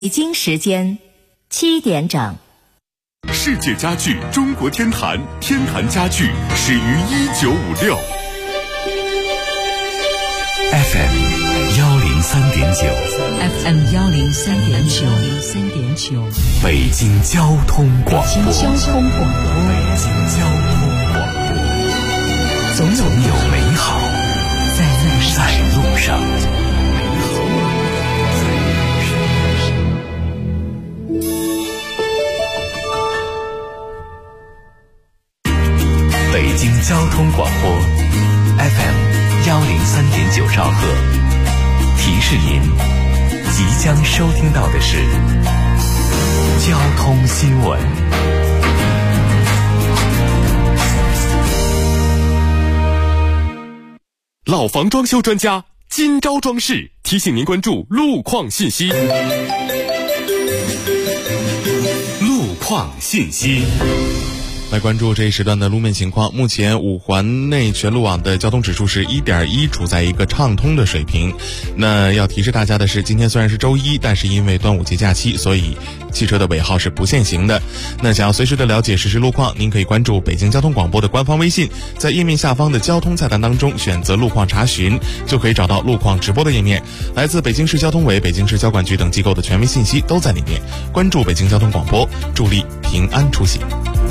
北京时间7点整。 世界家具中国天坛，天坛家具始于1956。 FM 103.9，FM 103.9， 北京交通广播，总有美好在路上。北京交通广播 FM 103.9兆赫，提示您即将收听到的是交通新闻。 老房装修专家今朝装饰提醒您关注路况信息。路况信息。 来关注这一时段的路面情况。目前5环内全路网的交通指数是 1.1， 处在一个畅通的水平。那要提示大家的是，今天虽然是周一，但是因为端午节假期，所以汽车的尾号是不限行的。那想要随时的了解实时路况，您可以关注北京交通广播的官方微信，在页面下方的交通菜单当中选择路况查询，就可以找到路况直播的页面。来自北京市交通委、北京市交管局等机构的权威信息都在里面。关注北京交通广播，助力平安出行。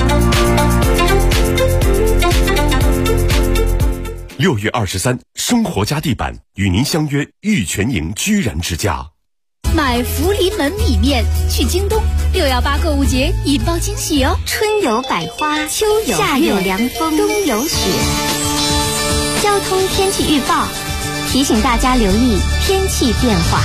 6月23，生活家地板与您相约玉泉营居然之家。 买福临门米面去京东，618购物节引爆惊喜哦！ 春有百花，秋有夏有凉风， 冬有雪。交通天气预报提醒大家留意天气变化。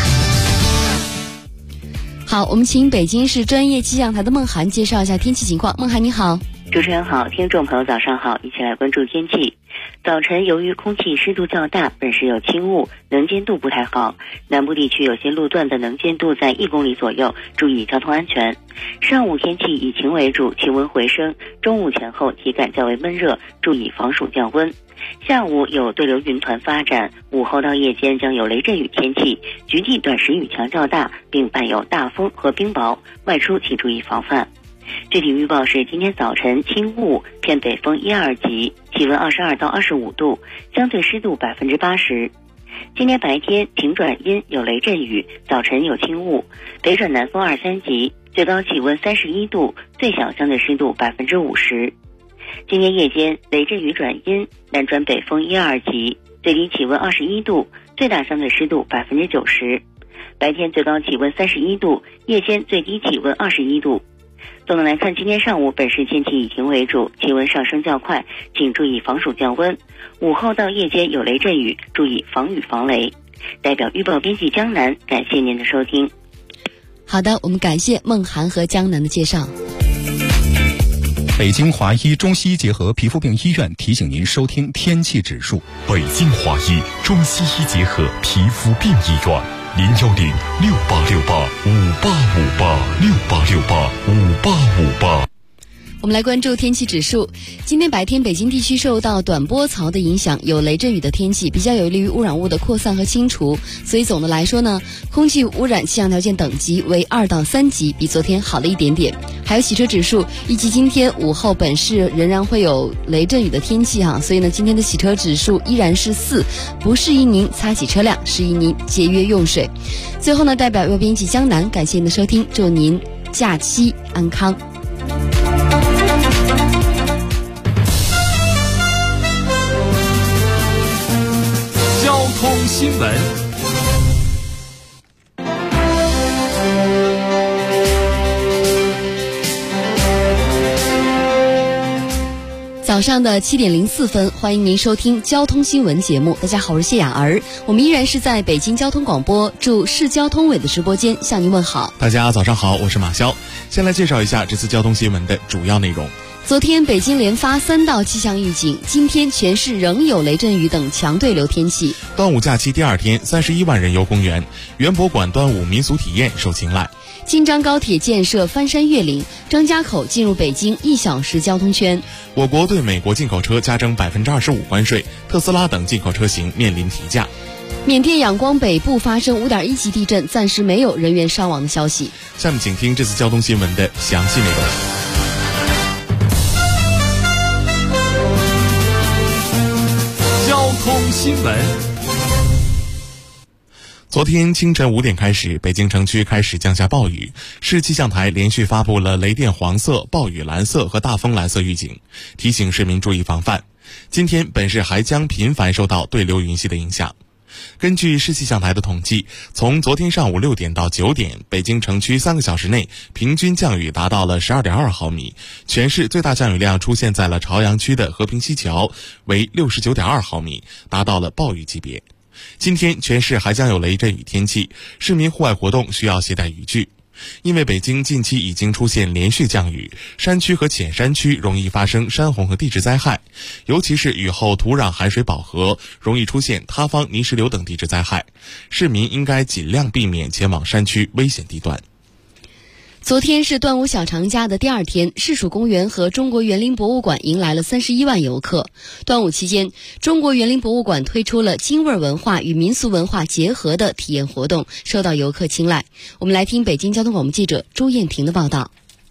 好，我们请北京市专业气象台的孟涵介绍一下天气情况。孟涵你好。 主持人好，听众朋友早上好，一起来关注天气。早晨由于空气湿度较大，本时有轻雾，能见度不太好，南部地区有些路段的能见度在1公里左右，注意交通安全。上午天气以晴为主，气温回升，中午前后体感较为闷热，注意防暑降温。下午有对流云团发展，午后到夜间将有雷阵雨天气，局地短时雨强较大，并伴有大风和冰雹，外出请注意防范。具体预报是今天早晨轻雾，偏北风1、2级，气温22到25度，相对湿度80%。今天白天晴转阴，有雷阵雨，早晨有轻雾，北转南风2、3级，最高气温31度，最小相对湿度50%。今天夜间雷阵雨转阴，南转北风1、2级，最低气温21度，最大相对湿度90%。白天最高气温31度，夜间最低气温21度。总的来看，今天上午本市天气以晴为主，气温上升较快，请注意防暑降温。午后到夜间有雷阵雨，注意防雨防雷。代表预报编辑江南，感谢您的收听。 好的，我们感谢孟涵和江南的介绍。 北京华医中西医结合皮肤病医院提醒您收听天气指数。 北京华医中西医结合皮肤病医院，0868585858，68585858。 我们来关注天气指数。今天白天北京地区受到短波槽的影响，有雷阵雨的天气，比较有利于污染物的扩散和清除。所以总的来说呢，空气污染气象条件等级为2到3级，比昨天好了一点点。还有洗车指数，预计今天午后本市仍然会有雷阵雨的天气所以呢，今天的洗车指数依然是4，不适宜您擦洗车辆，适宜您节约用水。最后呢，代表预报编辑江南，感谢您的收听，祝您假期安康。 交通新闻。 早上的7点04分，欢迎您收听交通新闻节目。大家好，我是谢雅儿，我们依然是在北京交通广播驻市交通委的直播间向您问好。 大家早上好，我是马潇。先来介绍一下这次交通新闻的主要内容。 昨天北京连发3道气象预警，今天全市仍有雷阵雨等强对流天气。 端午假期第2天，31万人游公园，园博馆端午民俗体验受青睐。 京张高铁建设翻山越岭，张家口进入北京1小时交通圈。 我国对美国进口车加征25%关税，特斯拉等进口车型面临提价。 缅甸仰光北部发生5.1级地震，暂时没有人员伤亡的消息。 下面请听这次交通新闻的详细内容。 交通新闻。 昨天清晨5点开始，北京城区开始降下暴雨，市气象台连续发布了雷电黄色、暴雨蓝色和大风蓝色预警，提醒市民注意防范。今天本市还将频繁受到对流云系的影响。根据市气象台的统计，从昨天上午6点到9点，北京城区3个小时内平均降雨达到了12.2毫米，全市最大降雨量出现在了朝阳区的和平西桥，为69.2毫米，达到了暴雨级别。今天全市还将有雷阵雨天气，市民户外活动需要携带雨具。因为北京近期已经出现连续降雨，山区和浅山区容易发生山洪和地质灾害，尤其是雨后土壤海水饱和，容易出现塌方、泥石流等地质灾害，市民应该尽量避免前往山区危险地段。 昨天是端午小长假的第2天，市属公园和中国园林博物馆迎来了31万游客。端午期间，中国园林博物馆推出了京味文化与民俗文化结合的体验活动，受到游客青睐。我们来听北京交通广播记者朱艳婷的报道。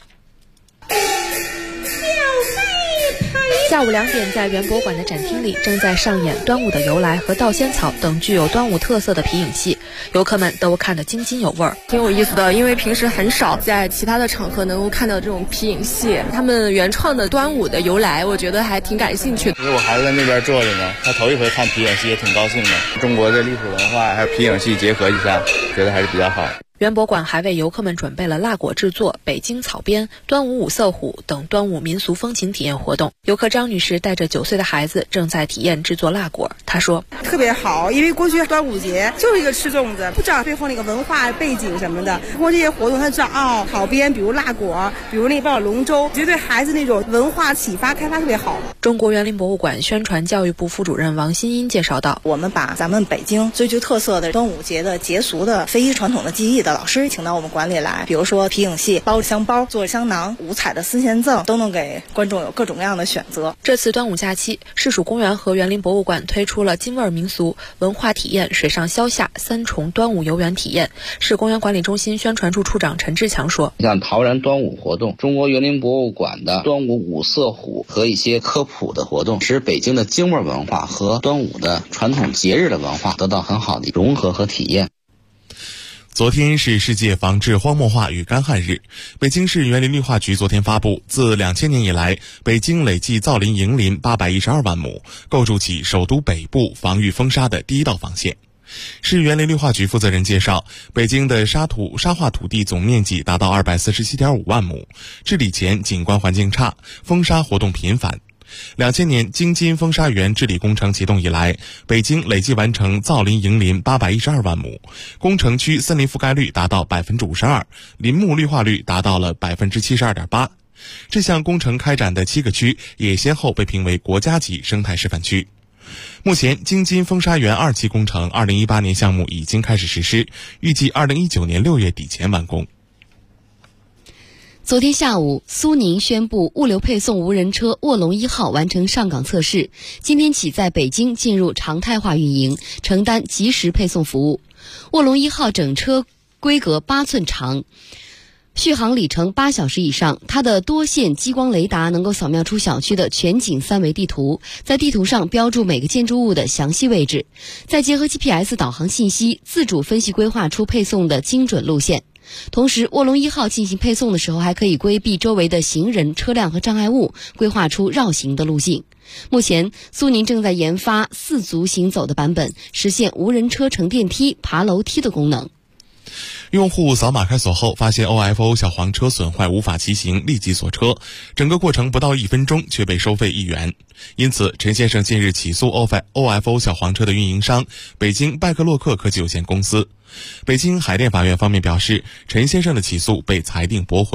下午2点，在园博馆的展厅里，正在上演端午的由来和稻仙草等具有端午特色的皮影戏，游客们都看得津津有味儿。 挺有意思的，因为平时很少在其他的场合能够看到这种皮影戏，他们原创的端午的由来，我觉得还挺感兴趣的。 因为我孩子在那边坐着呢，他头一回看皮影戏，也挺高兴的。中国的历史文化还有皮影戏结合一下，觉得还是比较好。 园博馆还为游客们准备了蜡果制作、北京草编、端午五色虎等端午民俗风情体验活动。游客张女士带着9岁的孩子正在体验制作蜡果。她说：“ 特别好，因为过去端午节就是一个吃粽子，不知道背后那个文化背景什么的。通过这些活动，他知道草编，比如蜡果，比如那包龙舟，觉得对孩子那种文化启发开发特别好。” 中国园林博物馆宣传教育部副主任王新英介绍道：“ 我们把咱们北京最具特色的端午节的节俗的非遗传统的技艺的老师请到我们馆里来，比如说皮影戏、包香包、做香囊、五彩的丝线赠，都能给观众有各种各样的选择。” 这次端午假期，市属公园和园林博物馆推出了京味民俗文化体验、水上消夏3重端午游园体验。市公园管理中心宣传处处长陈志强说：“ 像陶然端午活动、中国园林博物馆的端午五色虎和一些科普的活动，使北京的京味文化和端午的传统节日的文化得到很好的融合和体验。” 昨天是世界防治荒漠化与干旱日，北京市园林绿化局昨天发布，自2000年以来，北京累计造林营林812万亩，构筑起首都北部防御风沙的第一道防线。市园林绿化局负责人介绍，北京的沙化土地总面积达到247.5万亩，治理前景观环境差，风沙活动频繁。2000年京津风沙园治理工程启动以来，北京累计完成造林营林812万亩，工程区森林覆盖率达到52%，林木绿化率达到了72.8%。这项工程开展的7个区也先后被评为国家级生态示范区。目前京津风沙园2期工程2018年项目已经开始实施，预计2019年6月底前完工。 昨天下午，苏宁宣布物流配送无人车卧龙1号完成上岗测试，今天起在北京进入常态化运营，承担即时配送服务。卧龙1号整车规格8寸长，续航里程8小时以上，它的多线激光雷达能够扫描出小区的全景3维地图，在地图上标注每个建筑物的详细位置，再结合 GPS 导航信息，自主分析规划出配送的精准路线。同时，卧龙1号进行配送的时候，还可以规避周围的行人、车辆和障碍物，规划出绕行的路径。目前，苏宁正在研发4足行走的版本，实现无人车乘电梯、爬楼梯的功能。 用户扫码开锁后发现 OFO 小黄车损坏无法骑行，立即锁车，整个过程不到1分钟却被收费1元。因此，陈先生近日起诉 OFO 小黄车的运营商北京拜克洛克科技有限公司。北京海淀法院方面表示，陈先生的起诉被裁定驳回。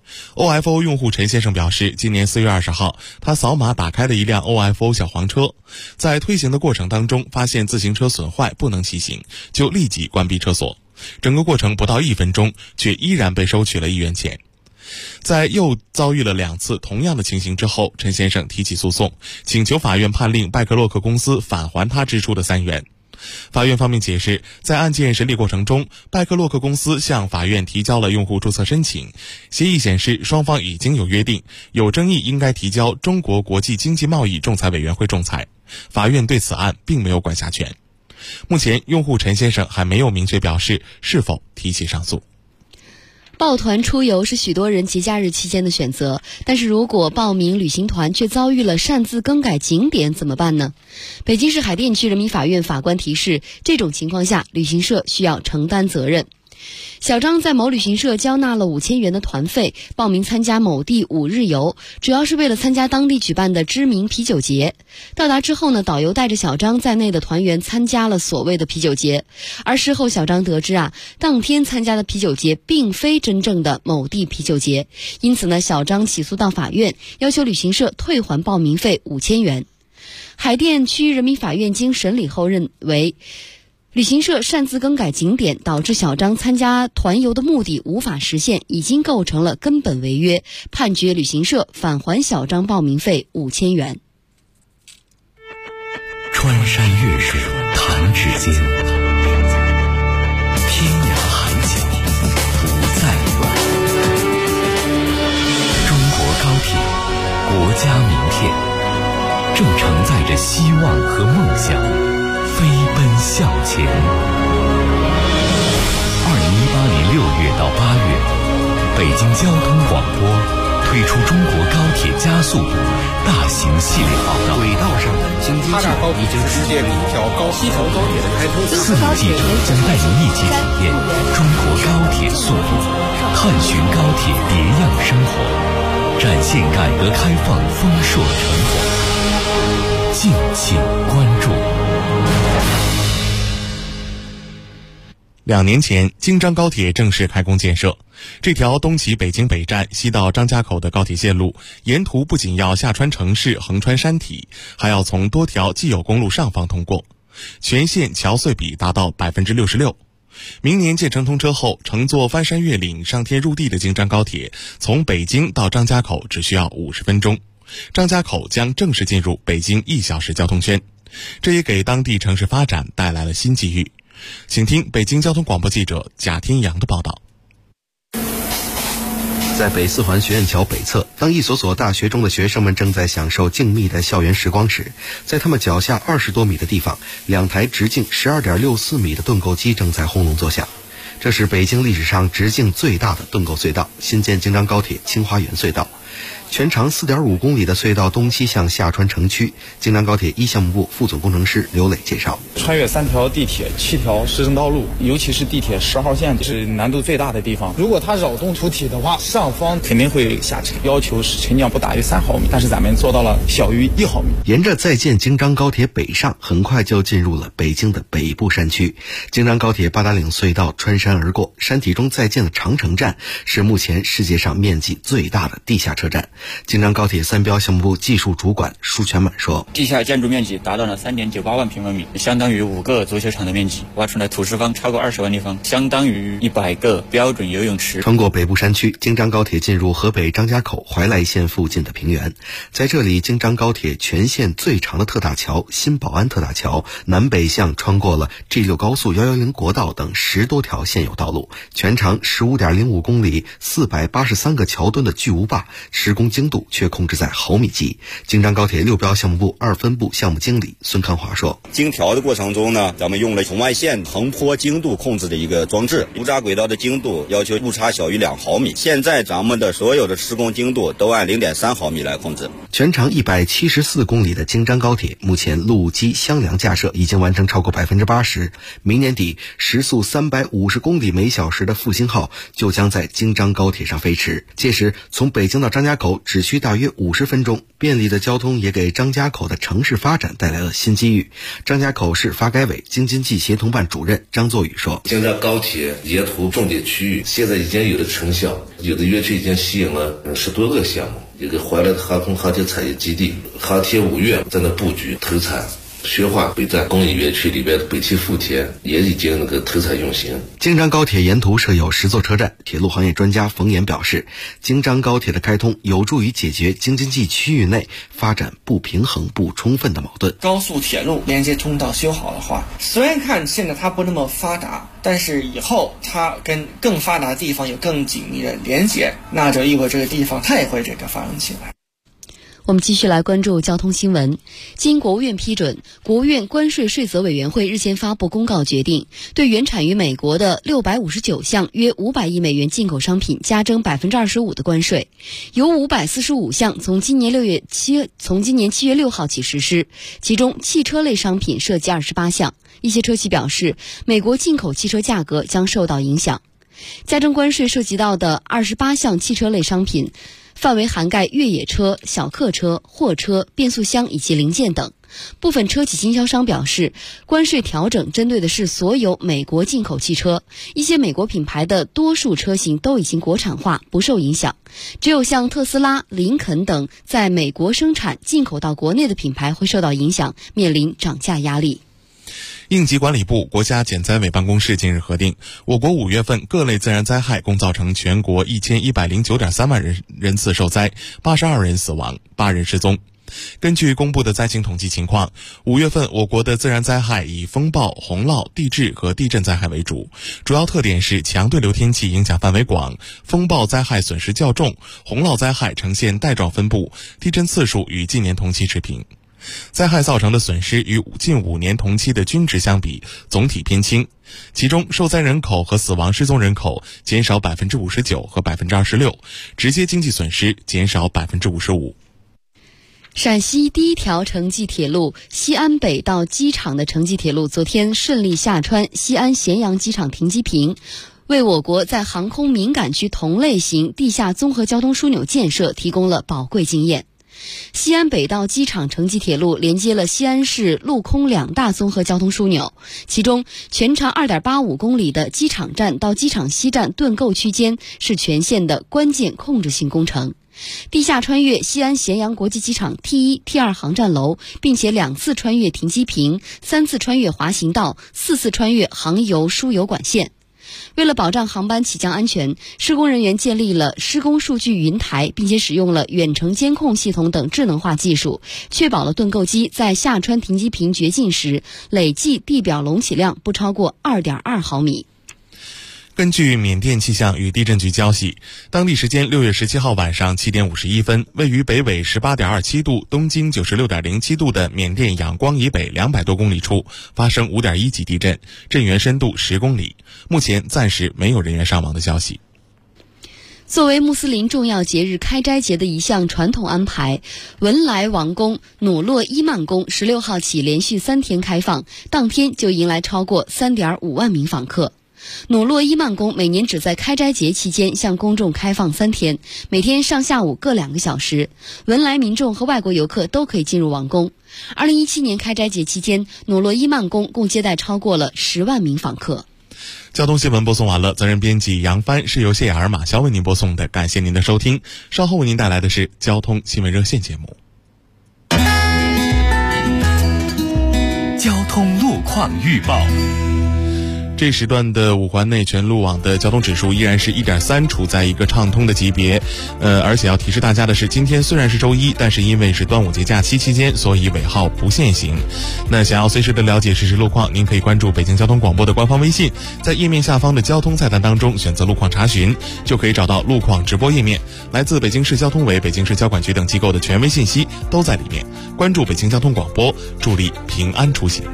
OFO 用户陈先生表示，今年4月20号，他扫码打开了一辆 OFO 小黄车，在推行的过程当中，发现自行车损坏不能骑行，就立即关闭车锁。整个过程不到1分钟，却依然被收取了1元钱。在又遭遇了2次同样的情形之后，陈先生提起诉讼，请求法院判令拜克洛克公司返还他支出的3元。法院方面解释，在案件审理过程中，拜克洛克公司向法院提交了用户注册申请，协议显示双方已经有约定，有争议应该提交中国国际经济贸易仲裁委员会仲裁，法院对此案并没有管辖权。目前，用户陈先生还没有明确表示是否提起上诉。 报团出游是许多人节假日期间的选择，但是如果报名旅行团却遭遇了擅自更改景点怎么办呢？北京市海淀区人民法院法官提示，这种情况下，旅行社需要承担责任。小张在某旅行社交纳了5000元的团费，报名参加某地5日游，主要是为了参加当地举办的知名啤酒节。到达之后呢，导游带着小张在内的团员参加了所谓的啤酒节，而事后小张得知当天参加的啤酒节并非真正的某地啤酒节，因此呢，小张起诉到法院，要求旅行社退还报名费5000元。海淀区人民法院经审理后认为，旅行社擅自更改景点，导致小张参加团游的目的无法实现，已经构成了根本违约，判决旅行社返还小张报名费5000元。 穿山越水弹指间，天涯海角不再远。中国高铁，国家名片，正承载着希望和梦想，飞奔向前。2018年6月到8月，北京交通广播推出中国高铁加速度大型系列报道。轨道上的经济技术已经世界第一条西城高铁的开通。4路记者将带您一起体验中国高铁速度，探寻高铁别样生活，展现改革开放丰硕成果。敬请关注。 2年前，京张高铁正式开工建设。这条东起北京北站、西到张家口的高铁线路，沿途不仅要下穿城市、横穿山体，还要从多条既有公路上方通过，全线桥隧比达到 66%。明年建成通车后，乘坐翻山越岭、上天入地的京张高铁，从北京到张家口只需要50分钟。张家口将正式进入北京1小时交通圈，这也给当地城市发展带来了新机遇。请听北京交通广播记者贾天阳的报道。 在北四环学院桥北侧，当一所所大学中的学生们正在享受静谧的校园时光时，在他们脚下20多米的地方，2台直径12.64米的盾构机正在轰隆作响。这是北京历史上直径最大的盾构隧道——新建京张高铁清华园隧道。全长4.5公里的隧道东西向下穿城区。京张高铁1项目部副总工程师刘磊介绍， 穿越3条地铁、7条市政道路，尤其是地铁10号线是难度最大的地方。如果它扰动主体的话，上方肯定会下沉，要求是沉降不大于3毫米，但是咱们做到了小于1毫米。 沿着在建京张高铁北上，很快就进入了北京的北部山区。京张高铁八达岭隧道穿山而过，山体中在建的长城站是目前世界上面积最大的地下车站。京张高铁3标项目部技术主管舒全满说， 地下建筑面积达到了3.98万平方米，相当于5个足球场的面积，挖出来土石方超过20万立方，相当于100个标准游泳池。 穿过北部山区，京张高铁进入河北张家口怀来县附近的平原，在这里，京张高铁全线最长的特大桥新宝安特大桥南北向穿过了 G6 高速110国道等10多条现有道路，全长 15.05 公里483个桥墩的巨无霸，施工精度却控制在毫米级。京张高铁6标项目部2分部项目经理孙康华说， 经调的过程中呢，咱们用了红外线横坡精度控制的一个装置，误差轨道的精度要求误差小于2毫米，现在咱们的所有的施工精度都按 0.3毫米来控制。 全长174公里的京张高铁，目前路基箱梁架设已经完成超过 80%， 明年底时速350 公里每小时的复兴号就将在京张高铁上飞驰。届时，从北京到张家口只需大约50分钟，便利的交通也给张家口的城市发展带来了新机遇。张家口市发改委京津冀协同办主任张作宇说： 京张高铁沿途重点区域现在已经有了成效，有的园区已经吸引了10多个项目，一个怀来的航空航天产业基地，航天5院在那布局投产。宣化北站工业园区里边的北汽富田也已经投产用型。 京张高铁沿途设有10座车站，铁路行业专家冯岩表示，京张高铁的开通有助于解决京津冀区域内发展不平衡不充分的矛盾。 高速铁路连接通道修好的话，虽然看现在它不那么发达，但是以后它跟更发达的地方有更紧密的连接，那就意味着这个地方它也会发展起来。 我们继续来关注交通新闻。经国务院批准，国务院关税税则委员会日前发布公告，决定对原产于美国的659项约500亿美元进口商品加征25%的关税，有545项从今年7月6号起实施，其中汽车类商品涉及28项。一些车企表示，美国进口汽车价格将受到影响。加征关税涉及到的28项汽车类商品范围涵盖越野车、小客车、货车、变速箱以及零件等。部分车企经销商表示，关税调整针对的是所有美国进口汽车，一些美国品牌的多数车型都已经国产化，不受影响。只有像特斯拉、林肯等在美国生产进口到国内的品牌会受到影响，面临涨价压力。 应急管理部国家减灾委办公室近日核定，我国5月份各类自然灾害共造成全国1109.3万人次受灾，82人死亡，8人失踪。根据公布的灾情统计情况，5月份我国的自然灾害以风暴、洪涝、地质和地震灾害为主，主要特点是强对流天气影响范围广，风暴灾害损失较重，洪涝灾害呈现带状分布，地震次数与近年同期持平。灾害造成的损失与近5年同期的均值相比，总体偏轻。其中，受灾人口和死亡失踪人口减少59%和26%，直接经济损失减少55%。 陕西第一条城际铁路西安北到机场的城际铁路昨天顺利下穿西安咸阳机场停机坪，为我国在航空敏感区同类型地下综合交通枢纽建设提供了宝贵经验。西安北道机场城际铁路连接了西安市陆空2大综合交通枢纽，其中全长2.85公里的机场站到机场西站盾构区间是全线的关键控制性工程。地下穿越西安咸阳国际机场 T1、T2 航站楼，并且2次穿越停机坪，3次穿越滑行道，4次穿越航油输油管线。为了保障航班起降安全，施工人员建立了施工数据云台，并且使用了远程监控系统等智能化技术，确保了盾构机在下穿停机坪绝境时，累计地表隆起量不超过 2.2 毫米。 根据缅甸气象与地震局消息，当地时间6月17号晚上7点51分，位于北纬 18.27 度、东经 96.07 度的缅甸仰光以北200多公里处发生5.1级地震，震源深度10公里。目前暂时没有人员伤亡的消息。 作为穆斯林重要节日开斋节的一项传统安排，文莱王宫努洛伊曼宫16号起连续3天开放，当天就迎来超过 3.5 万名访客。努洛伊曼宫每年只在开斋节期间向公众开放3天，每天上下午各2个小时，文莱民众和外国游客都可以进入王宫。2017年开斋节期间，努洛伊曼宫共接待超过了10万名访客。 交通新闻播送完了，责任编辑杨帆，是由谢雅儿、马潇为您播送的，感谢您的收听。稍后为您带来的是交通新闻热线节目。 交通路况预报。 这时段的5环内全路网的交通指数依然是 1.3， 处在一个畅通的级别。而且要提示大家的是，今天虽然是周一，但是因为是端午节假期期间，所以尾号不限行。那想要随时的了解实时路况，您可以关注北京交通广播的官方微信，在页面下方的交通菜单当中选择路况查询，就可以找到路况直播页面。来自北京市交通委、北京市交管局等机构的权威信息都在里面。关注北京交通广播，助力平安出行。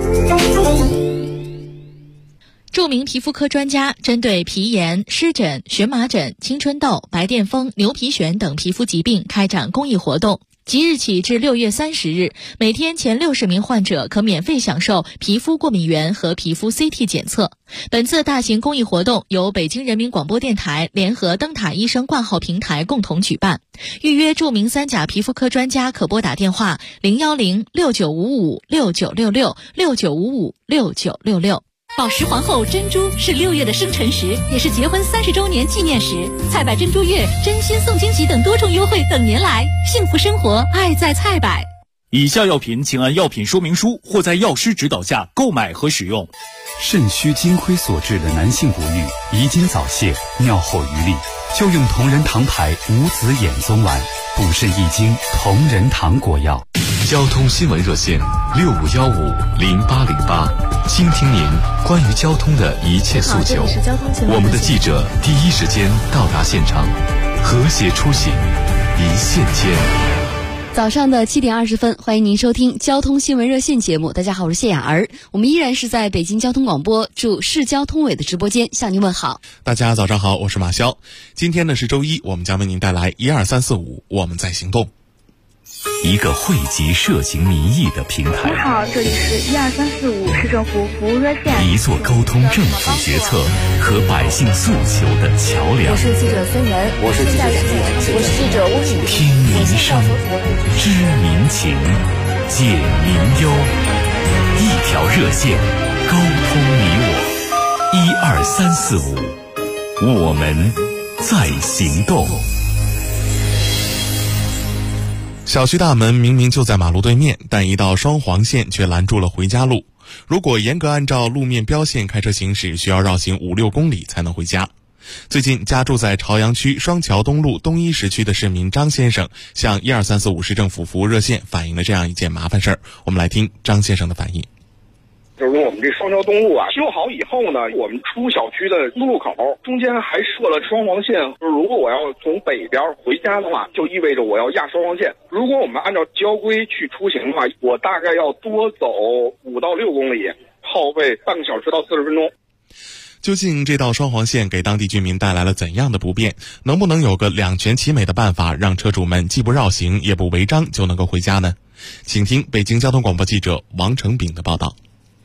著名皮肤科专家针对皮炎、湿疹、荨麻疹、青春痘、白癜风、牛皮癣等皮肤疾病开展公益活动。 即日起至6月30日，每天前60名患者可免费享受皮肤过敏原和皮肤 CT 检测。本次大型公益活动由北京人民广播电台联合灯塔医生挂号平台共同举办。预约著名3甲皮肤科专家可拨打电话010-6955-6966 宝石皇后珍珠是6月的生辰时，也是结婚30周年纪念时。菜百珍珠月、真心送惊喜等多重优惠等您来，幸福生活，爱在菜百。 以下药品请按药品说明书或在药师指导下购买和使用。 肾虚金亏所致的男性不育、遗精早泄、尿后余力，就用同仁堂牌无子衍宗丸，补肾益精，同仁堂果药。 交通新闻热线65150808，倾听您关于交通的一切诉求。我们的记者第一时间到达现场，和谐出行，一线牵。 早上的7点20分，欢迎您收听交通新闻热线节目。大家好，我是谢雅儿，我们依然是在北京交通广播驻市交通委的直播间向您问好。 大家早上好，我是马潇。今天呢是周一，我们将为您带来12345，我们在行动。 一个汇集涉情民意的平台。 你好，这里是12345市政府服务热线。 一座沟通政府决策和百姓诉求的桥梁。 我是记者孙岩， 我是记者沈静， 我是记者翁雨。 听民声，知民情，解民忧，一条热线，沟通你我。12345，我们在行动。 小区大门明明就在马路对面，但一道双黄线却拦住了回家路。如果严格按照路面标线开车行驶，需要绕行5-6公里才能回家。最近，家住在朝阳区双桥东路东一时区的市民张先生向12345市政府服务热线反映了这样一件麻烦事儿。我们来听张先生的反应。 就是说我们这双桥东路啊修好以后呢，我们出小区的路口中间还设了双黄线，就是如果我要从北边回家的话，就意味着我要压双黄线。如果我们按照交规去出行的话，我大概要多走5到6公里，耗费半个小时到40分钟。 究竟这道双黄线给当地居民带来了怎样的不便？能不能有个两全其美的办法，让车主们既不绕行也不违章就能够回家呢？请听北京交通广播记者王成炳的报道。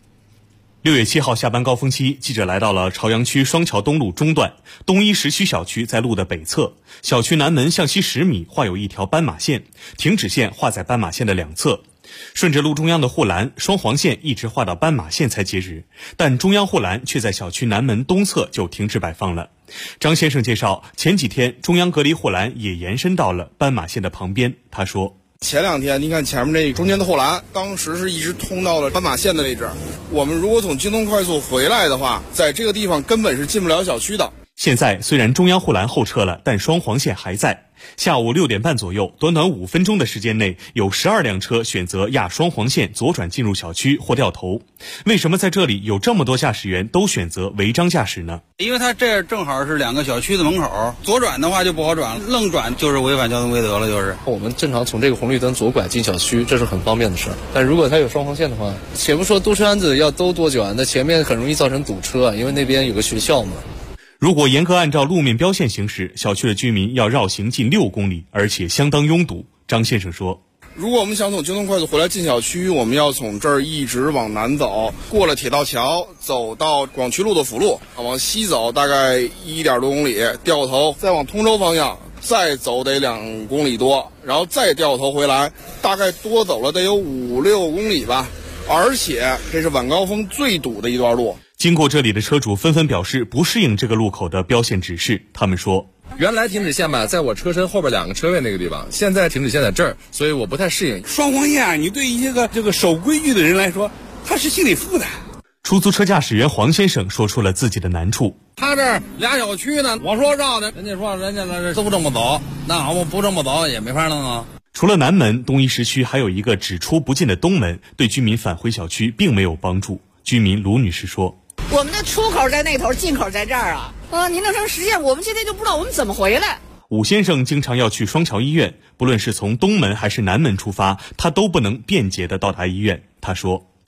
6月7号下班高峰期，记者来到了朝阳区双桥东路中段东一时区小区，在路的北侧，小区南门向西10米画有一条斑马线，停止线画在斑马线的两侧。顺着路中央的护栏，双黄线一直画到斑马线才截止，但中央护栏却在小区南门东侧就停止摆放了。张先生介绍，前几天中央隔离护栏也延伸到了斑马线的旁边。他说， 前2天，你看前面这中间的护栏，当时是一直通到了斑马线的位置。我们如果从京东快速回来的话，在这个地方根本是进不了小区的。 现在虽然中央护栏后撤了，但双黄线还在。下午6点半左右，短短5分钟的时间内，有12辆车选择压双黄线左转进入小区或掉头。为什么在这里有这么多驾驶员都选择违章驾驶呢？ 因为它这正好是2个小区的门口，左转的话就不好转，愣转就是违反交通规则了。就是我们正常从这个红绿灯左拐进小区，这是很方便的事儿。但如果它有双黄线的话，且不说兜圈子要兜多久啊，那前面很容易造成堵车，因为那边有个学校嘛。 如果严格按照路面标线行驶，小区的居民要绕行近6公里，而且相当拥堵。张先生说， 如果我们想从京东快速回来进小区，我们要从这儿一直往南走，过了铁道桥，走到广渠路的辅路，往西走大概1点多公里，掉头再往通州方向再走得2公里多，然后再掉头回来，大概多走了得有5-6公里吧。而且这是晚高峰最堵的一段路。 经过这里的车主纷纷表示不适应这个路口的标线指示。他们说， 原来停止线吧，在我车身后边2个车位那个地方，现在停止线在这儿，所以我不太适应。 双黄线啊，你对一些这个守规矩的人来说，他是心理负担。 出租车驾驶员黄先生说出了自己的难处。 他这2小区呢，我说绕的，人家说人家那都这么走，那好嘛，不这么走也没法弄啊。 除了南门，东一时区还有一个只出不进的东门，对居民返回小区并没有帮助。居民卢女士说， 我们的出口在那头，进口在这儿啊！您弄成实线，我们现在就不知道我们怎么回来。 武先生经常要去双桥医院，不论是从东门还是南门出发，他都不能便捷地到达医院。他说，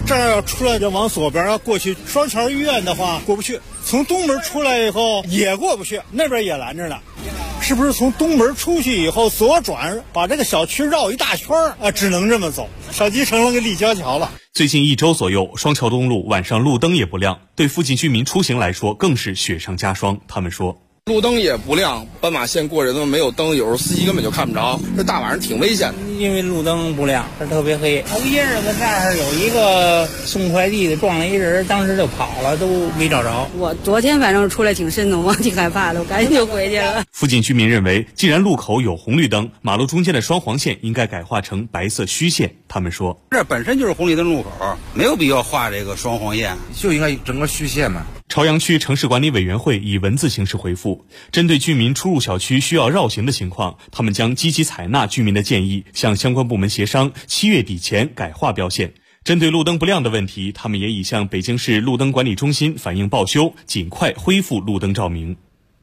这儿要出来就往左边要过去双桥医院的话过不去，从东门出来以后也过不去，那边也拦着呢。是不是从东门出去以后左转，把这个小区绕一大圈啊？只能这么走，小区成了个立交桥了。 最近1周左右，双桥东路晚上路灯也不亮，对附近居民出行来说更是雪上加霜。他们说， 路灯也不亮，斑马线过人都没有灯，有时候司机根本就看不着，这大晚上挺危险的。 因为路灯不亮，这特别黑。头些日子这儿有一个送快递的撞了一人，当时就跑了，都没找着。 我昨天反正出来挺瘆得慌，挺害怕的，我赶紧就回去了。 附近居民认为，既然路口有红绿灯，马路中间的双黄线应该改画成白色虚线。他们说， 这本身就是红绿灯路口，没有必要画这个双黄线， 就应该整个虚线嘛。 朝阳区城市管理委员会以文字形式回复，针对居民出入小区需要绕行的情况，他们将积极采纳居民的建议，向相关部门协商7月底前改划标线。针对路灯不亮的问题，他们也已向北京市路灯管理中心反映报修，尽快恢复路灯照明。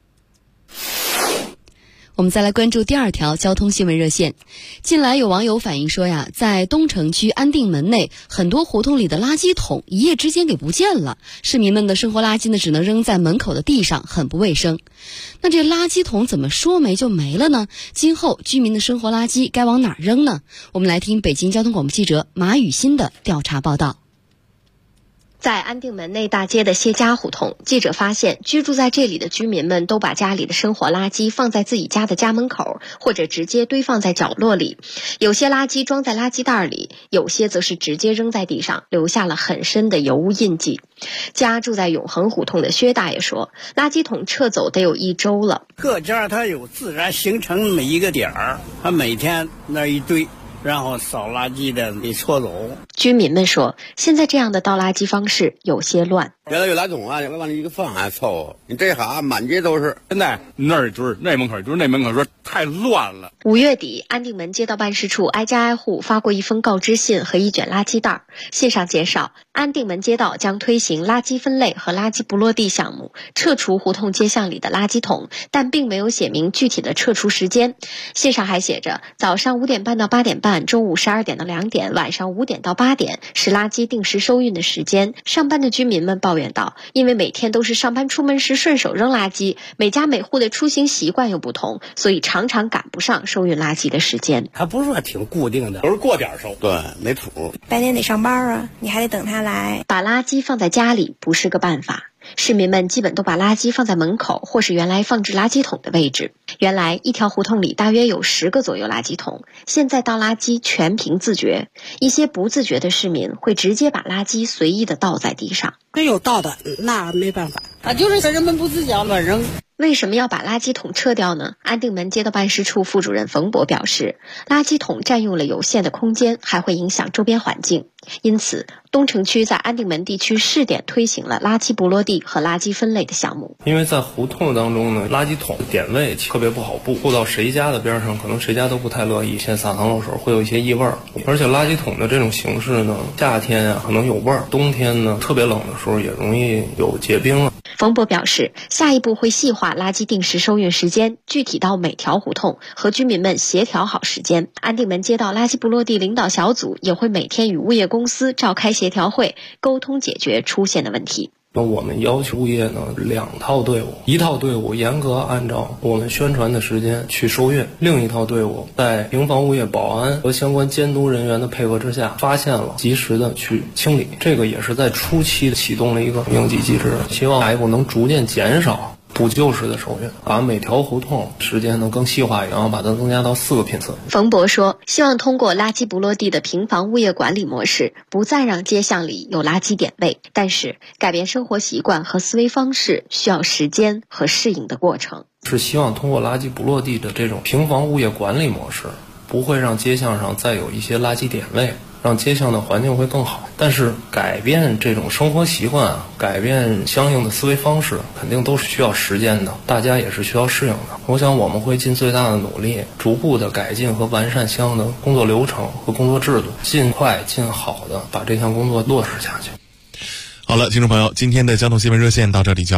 我们再来关注第2条交通新闻热线。近来有网友反映说呀，在东城区安定门内很多胡同里的垃圾桶一夜之间给不见了，市民们的生活垃圾呢只能扔在门口的地上，很不卫生。那这垃圾桶怎么说没就没了呢？今后居民的生活垃圾该往哪儿扔呢？我们来听北京交通广播记者马雨欣的调查报道。 在安定门内大街的谢家胡同，记者发现居住在这里的居民们都把家里的生活垃圾放在自己家的家门口，或者直接堆放在角落里。有些垃圾装在垃圾袋里，有些则是直接扔在地上，留下了很深的油污印记。家住在永恒胡同的薛大爷说，垃圾桶撤走得有1周了。 各家它有自然形成那么一个点儿，它每天那一堆，然后扫垃圾的给搓走。 居民们说，现在这样的倒垃圾方式有些乱。 原来有垃圾桶啊，往那一个放还凑合，你这下满街都是。 现在那儿就是那门口，就是那门口说太乱了。 5月底，安定门街道办事处挨家挨户发过一封告知信和1卷垃圾袋。信上介绍，安定门街道将推行垃圾分类和垃圾不落地项目，撤除胡同街巷里的垃圾桶，但并没有写明具体的撤除时间。信上还写着，早上5点半到8点半，中午12点到2点，晚上5点到8点是垃圾定时收运的时间。上班的居民们抱怨道，因为每天都是上班出门时顺手扔垃圾，每家每户的出行习惯又不同，所以常常赶不上收运垃圾的时间。 它不是说挺固定的， 都是过点收。 对，没谱。 白天得上班啊，你还得等他来。 把垃圾放在家里不是个办法。市民们基本都把垃圾放在门口或是原来放置垃圾桶的位置。原来一条胡同里大约有10个左右垃圾桶，现在倒垃圾全凭自觉。一些不自觉的市民会直接把垃圾随意的倒在地上。 没有倒的那没办法啊，就是人们不自觉乱扔。 为什么要把垃圾桶撤掉呢？安定门街道办事处副主任冯博表示，垃圾桶占用了有限的空间，还会影响周边环境。因此，东城区在安定门地区试点推行了垃圾不落地和垃圾分类的项目。 因为在胡同当中呢，垃圾桶点位特别不好布到谁家的边上，可能谁家都不太乐意，先撒汤漏水会有一些异味儿。而且垃圾桶的这种形式呢，夏天啊可能有味儿，冬天呢特别冷的时候也容易有结冰了。 冯博表示，下一步会细化垃圾定时收运时间，具体到每条胡同，和居民们协调好时间。安定门街道垃圾不落地领导小组也会每天与物业公司召开协调会，沟通解决出现的问题。 那我们要求物业呢2套队伍，一套队伍严格按照我们宣传的时间去收运，另一套队伍在平房物业保安和相关监督人员的配合之下，发现了及时的去清理。这个也是在初期启动了一个应急机制，希望下一步能逐渐减少补救式的收运，把每条胡同时间能更细化，然后把它增加到4个频次。 冯博说，希望通过垃圾不落地的平房物业管理模式，不再让街巷里有垃圾点位，但是改变生活习惯和思维方式需要时间和适应的过程。 是希望通过垃圾不落地的这种平房物业管理模式，不会让街巷上再有一些垃圾点位，让街巷的环境会更好。但是改变这种生活习惯，改变相应的思维方式，肯定都是需要时间的，大家也是需要适应的。我想我们会尽最大的努力，逐步的改进和完善相应的工作流程和工作制度，尽快尽好的把这项工作落实下去。 好了，听众朋友，今天的交通新闻热线到这里就